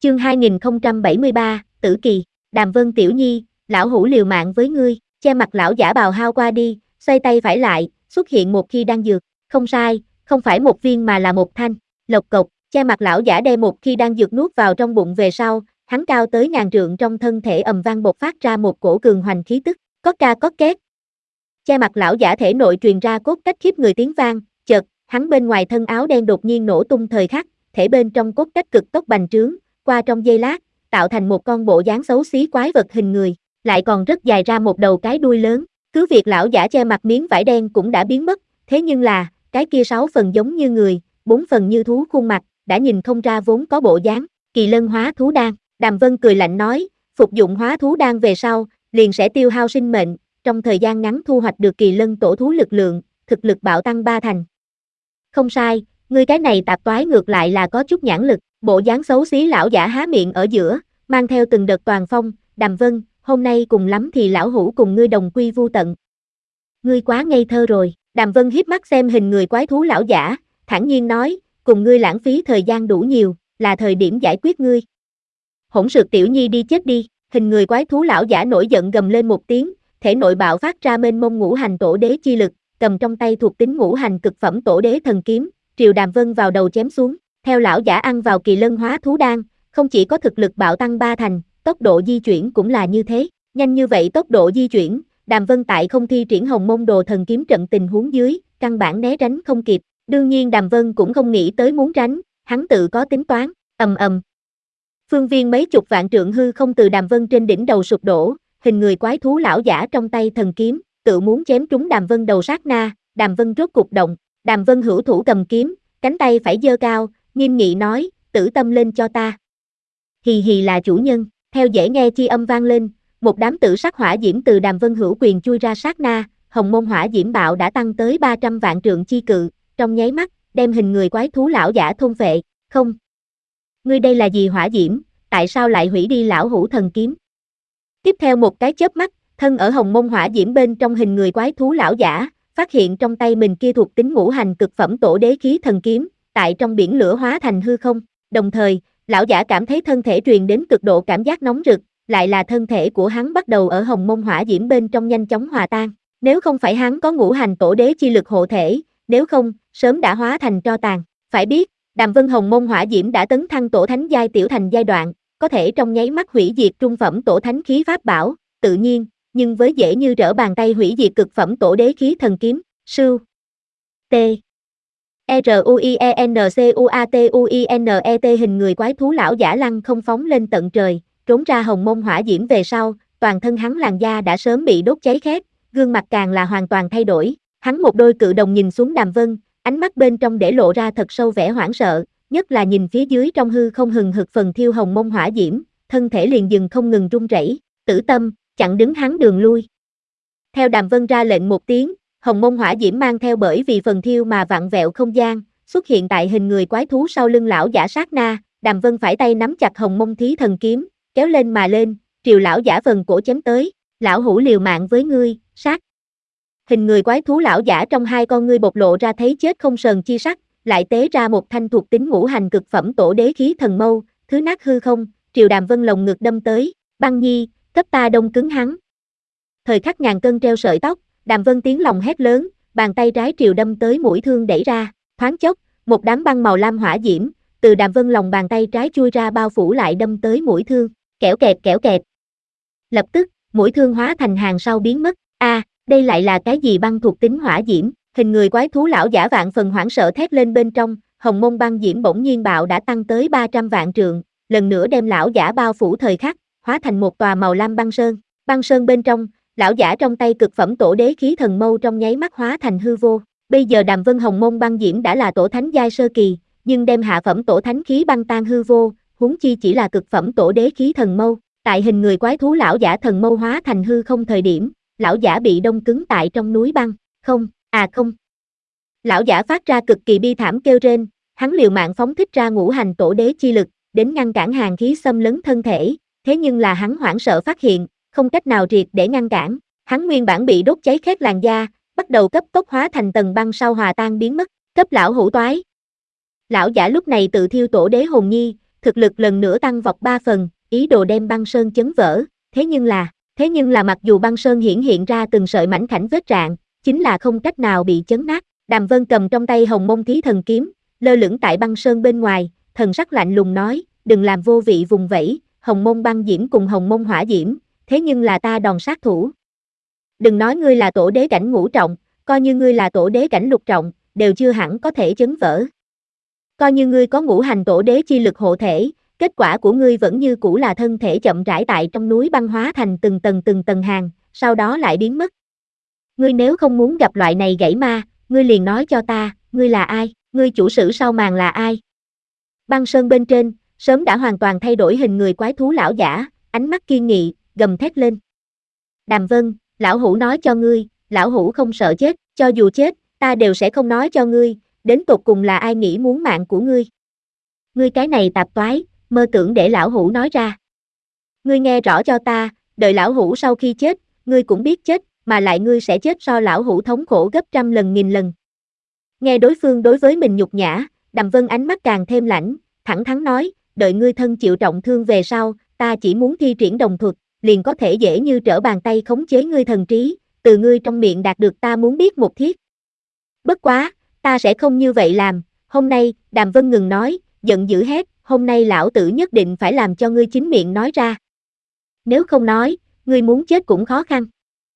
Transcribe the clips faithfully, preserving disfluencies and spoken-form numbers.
Chương hai nghìn không trăm bảy mươi ba, Tử Kỳ. Đàm Vân tiểu nhi, lão hủ liều mạng với ngươi. Che mặt lão giả bào hao qua đi, xoay tay phải lại, xuất hiện một khi đan dược. Không sai, không phải một viên mà là một thanh. Lộc cộc, che mặt lão giả đem một khi đan dược nuốt vào trong bụng về sau, hắn cao tới ngàn trượng trong thân thể ầm vang bộc phát ra một cổ cường hoành khí tức. Cót ca cót két. Che mặt lão giả thể nội truyền ra cốt cách khiếp người tiếng vang, chợt, hắn bên ngoài thân áo đen đột nhiên nổ tung thời khắc, thể bên trong cốt cách cực tốc bành trướng, qua trong giây lát, tạo thành một con bộ dáng xấu xí quái vật hình người, lại còn rất dài ra một đầu cái đuôi lớn. Cứ việc lão giả che mặt miếng vải đen cũng đã biến mất, thế nhưng là, cái kia sáu phần giống như người, bốn phần như thú khuôn mặt, đã nhìn không ra vốn có bộ dáng. Kỳ lân hóa thú đan. Đàm Vân cười lạnh nói, phục dụng hóa thú đan về sau, liền sẽ tiêu hao sinh mệnh, trong thời gian ngắn thu hoạch được kỳ lân tổ thú lực lượng, thực lực bạo tăng ba thành. Không sai, ngươi cái này tạp toái ngược lại là có chút nhãn lực. Bộ dáng xấu xí lão giả há miệng ở giữa, mang theo từng đợt toàn phong. Đàm Vân, hôm nay cùng lắm thì lão hủ cùng ngươi đồng quy vu tận. Ngươi quá ngây thơ rồi. Đàm Vân híp mắt xem hình người quái thú lão giả, thản nhiên nói, cùng ngươi lãng phí thời gian đủ nhiều, là thời điểm giải quyết ngươi. Hỗn sược tiểu nhi đi chết đi. Hình người quái thú lão giả nổi giận gầm lên một tiếng, thể nội bạo phát ra mênh mông ngũ hành tổ đế chi lực, cầm trong tay thuộc tính ngũ hành cực phẩm tổ đế thần kiếm, triều Đàm Vân vào đầu chém xuống. Theo lão giả ăn vào kỳ lân hóa thú đan, không chỉ có thực lực bạo tăng ba thành, tốc độ di chuyển cũng là như thế. Nhanh như vậy tốc độ di chuyển, Đàm Vân tại không thi triển Hồng Mông Đồ thần kiếm trận tình huống dưới, căn bản né tránh không kịp. Đương nhiên Đàm Vân cũng không nghĩ tới muốn tránh, hắn tự có tính toán. Ầm ầm. Phương viên mấy chục vạn trượng hư không từ Đàm Vân trên đỉnh đầu sụp đổ, hình người quái thú lão giả trong tay thần kiếm, tự muốn chém trúng Đàm Vân đầu sát na, Đàm Vân rốt cục động. Đàm Vân hữu thủ cầm kiếm, cánh tay phải giơ cao, nghiêm nghị nói, tử tâm lên cho ta. Hì hì là chủ nhân. Theo dễ nghe chi âm vang lên, một đám tử sắc hỏa diễm từ Đàm Vân hữu quyền chui ra sát na, hồng môn hỏa diễm bạo đã tăng tới ba trăm vạn trượng chi cự, trong nháy mắt, đem hình người quái thú lão giả thôn phệ. Không. Ngươi đây là gì hỏa diễm, tại sao lại hủy đi lão hủ thần kiếm? Tiếp theo một cái chớp mắt, thân ở hồng môn hỏa diễm bên trong hình người quái thú lão giả, phát hiện trong tay mình kia thuộc tính ngũ hành cực phẩm tổ đế khí thần kiếm, tại trong biển lửa hóa thành hư không, đồng thời, lão giả cảm thấy thân thể truyền đến cực độ cảm giác nóng rực, lại là thân thể của hắn bắt đầu ở hồng môn hỏa diễm bên trong nhanh chóng hòa tan. Nếu không phải hắn có ngũ hành tổ đế chi lực hộ thể, nếu không, sớm đã hóa thành tro tàn. Phải biết, Đàm Vân hồng môn hỏa diễm đã tấn thăng tổ thánh giai tiểu thành giai đoạn, có thể trong nháy mắt hủy diệt trung phẩm tổ thánh khí pháp bảo, tự nhiên, nhưng với dễ như trở bàn tay hủy diệt cực phẩm tổ đế khí thần kiếm, sưu. T. R U I E N C U A T U I N E T hình người quái thú lão giả lăng không phóng lên tận trời, trốn ra hồng môn hỏa diễm về sau, toàn thân hắn làn da đã sớm bị đốt cháy khét, gương mặt càng là hoàn toàn thay đổi. Hắn một đôi cự đồng nhìn xuống Đàm Vân, ánh mắt bên trong để lộ ra thật sâu vẻ hoảng sợ, nhất là nhìn phía dưới trong hư không hừng hực phần thiêu hồng môn hỏa diễm, thân thể liền dừng không ngừng run rẩy. Tử tâm, chặn đứng hắn đường lui. Theo Đàm Vân ra lệnh một tiếng, hồng môn hỏa diễm mang theo bởi vì phần thiêu mà vặn vẹo không gian, xuất hiện tại hình người quái thú sau lưng lão giả sát na, Đàm Vân phải tay nắm chặt hồng môn thí thần kiếm, kéo lên mà lên, triều lão giả phần cổ chém tới, lão hủ liều mạng với ngươi, sát. Hình người quái thú lão giả trong hai con ngươi bộc lộ ra thấy chết không sờn chi sắc, lại tế ra một thanh thuộc tính ngũ hành cực phẩm tổ đế khí thần mâu, thứ nát hư không, triều Đàm Vân lồng ngực đâm tới, băng nhi, cấp ta đông cứng hắn. Thời khắc ngàn cân treo sợi tóc, Đàm Vân tiếng lòng hét lớn, bàn tay trái triều đâm tới mũi thương đẩy ra, thoáng chốc, một đám băng màu lam hỏa diễm, từ Đàm Vân lòng bàn tay trái chui ra bao phủ lại đâm tới mũi thương, kẽo kẹt kẽo kẹt. Lập tức, mũi thương hóa thành hàng sau biến mất, a, à, đây lại là cái gì băng thuộc tính hỏa diễm, hình người quái thú lão giả vạn phần hoảng sợ thét lên bên trong, hồng môn băng diễm bỗng nhiên bạo đã tăng tới ba trăm vạn trượng, lần nữa đem lão giả bao phủ thời khắc, hóa thành một tòa màu lam băng sơn, băng sơn bên trong, lão giả trong tay cực phẩm tổ đế khí thần mâu trong nháy mắt hóa thành hư vô. Bây giờ Đàm Vân hồng môn băng diễm đã là tổ thánh giai sơ kỳ, nhưng đem hạ phẩm tổ thánh khí băng tan hư vô, huống chi chỉ là cực phẩm tổ đế khí thần mâu. Tại hình người quái thú lão giả thần mâu hóa thành hư không thời điểm, lão giả bị đông cứng tại trong núi băng. Không, à không. Lão giả phát ra cực kỳ bi thảm kêu rên, hắn liều mạng phóng thích ra ngũ hành tổ đế chi lực, đến ngăn cản hàn khí xâm lấn thân thể, thế nhưng là hắn hoảng sợ phát hiện, không cách nào triệt để ngăn cản, hắn nguyên bản bị đốt cháy khét làn da, bắt đầu cấp tốc hóa thành tầng băng sau hòa tan biến mất, cấp lão hủ toái. Lão giả lúc này tự thiêu tổ đế hồn nhi, thực lực lần nữa tăng vọt ba phần, ý đồ đem băng sơn chấn vỡ, thế nhưng là, thế nhưng là mặc dù băng sơn hiển hiện ra từng sợi mảnh khảnh vết rạn, chính là không cách nào bị chấn nát. Đàm Vân cầm trong tay Hồng Mông Thí Thần Kiếm, lơ lửng tại băng sơn bên ngoài, thần sắc lạnh lùng nói, đừng làm vô vị vùng vẫy, Hồng Mông Băng Diễm cùng Hồng Mông Hỏa Diễm, thế nhưng là ta đòn sát thủ. Đừng nói ngươi là tổ đế cảnh ngũ trọng, coi như ngươi là tổ đế cảnh lục trọng, đều chưa hẳn có thể chấn vỡ. Coi như ngươi có ngũ hành tổ đế chi lực hộ thể, kết quả của ngươi vẫn như cũ là thân thể chậm rãi tại trong núi băng hóa thành từng tầng từng tầng hàng, sau đó lại biến mất. Ngươi nếu không muốn gặp loại này gãy ma, ngươi liền nói cho ta, ngươi là ai, ngươi chủ sử sau màn là ai? Băng sơn bên trên, sớm đã hoàn toàn thay đổi hình người quái thú lão giả, ánh mắt kiên nghị, gầm thét lên. Đàm Vân, lão hủ nói cho ngươi, lão hủ không sợ chết, cho dù chết, ta đều sẽ không nói cho ngươi, đến tột cùng là ai nghĩ muốn mạng của ngươi. Ngươi cái này tạp toái, mơ tưởng để lão hủ nói ra. Ngươi nghe rõ cho ta, đợi lão hủ sau khi chết, ngươi cũng biết chết, mà lại ngươi sẽ chết so lão hủ thống khổ gấp trăm lần nghìn lần. Nghe đối phương đối với mình nhục nhã, Đàm Vân ánh mắt càng thêm lãnh, thẳng thắn nói, đợi ngươi thân chịu trọng thương về sau, ta chỉ muốn thi triển đồng thuật, liền có thể dễ như trở bàn tay khống chế ngươi thần trí, từ ngươi trong miệng đạt được ta muốn biết một thiết. Bất quá, ta sẽ không như vậy làm, hôm nay, Đàm Vân ngừng nói, giận dữ hét, hôm nay lão tử nhất định phải làm cho ngươi chính miệng nói ra. Nếu không nói, ngươi muốn chết cũng khó khăn.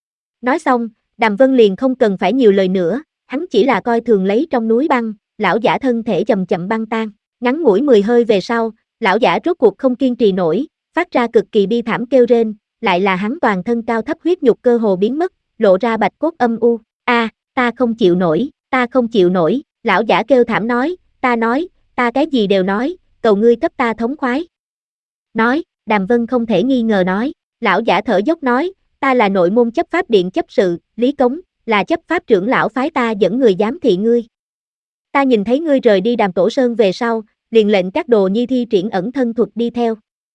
Nói xong, Đàm Vân liền không cần phải nhiều lời nữa, hắn chỉ là coi thường lấy trong núi băng, lão giả thân thể chậm chậm băng tan, ngắn ngủi mười hơi về sau, lão giả rốt cuộc không kiên trì nổi, phát ra cực kỳ bi thảm kêu rên, lại là hắn toàn thân cao thấp huyết nhục cơ hồ biến mất, lộ ra bạch cốt âm u, a, à, ta không chịu nổi, ta không chịu nổi, lão giả kêu thảm nói, ta nói, ta cái gì đều nói, cầu ngươi cấp ta thống khoái. Nói, Đàm Vân không thể nghi ngờ nói, lão giả thở dốc nói, ta là nội môn chấp pháp điện chấp sự, Lý Cống, là chấp pháp trưởng lão phái ta dẫn người giám thị ngươi. Ta nhìn thấy ngươi rời đi Đàm Tổ Sơn về sau, liền lệnh các đồ nhi thi triển ẩn thân thuật đi theo.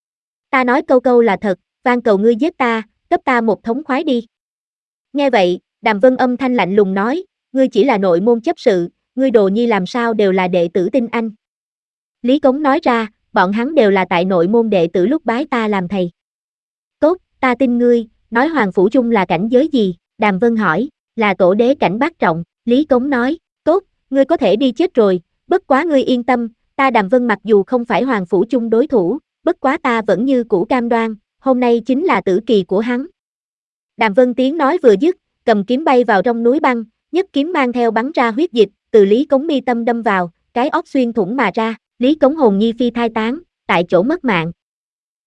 Ta nói câu câu là thật, van cầu ngươi giết ta, cấp ta một thống khoái đi. Nghe vậy, Đàm Vân âm thanh lạnh lùng nói, ngươi chỉ là nội môn chấp sự, ngươi đồ nhi làm sao đều là đệ tử tinh anh. Lý Cống nói ra, bọn hắn đều là tại nội môn đệ tử lúc bái ta làm thầy. Tốt, ta tin ngươi, nói Hoàng Phủ Trung là cảnh giới gì? Đàm Vân hỏi, là tổ đế cảnh bát trọng, Lý Cống nói, tốt, ngươi có thể đi chết rồi, bất quá ngươi yên tâm, ta Đàm Vân mặc dù không phải Hoàng Phủ Trung đối thủ, bất quá ta vẫn như cũ cam đoan, hôm nay chính là tử kỳ của hắn. Đàm Vân tiếng nói vừa dứt, cầm kiếm bay vào trong núi băng, nhất kiếm mang theo bắn ra huyết dịch, từ Lý Cống mi tâm đâm vào, cái óc xuyên thủng mà ra, Lý Cống hồn nhi phi thai tán, tại chỗ mất mạng.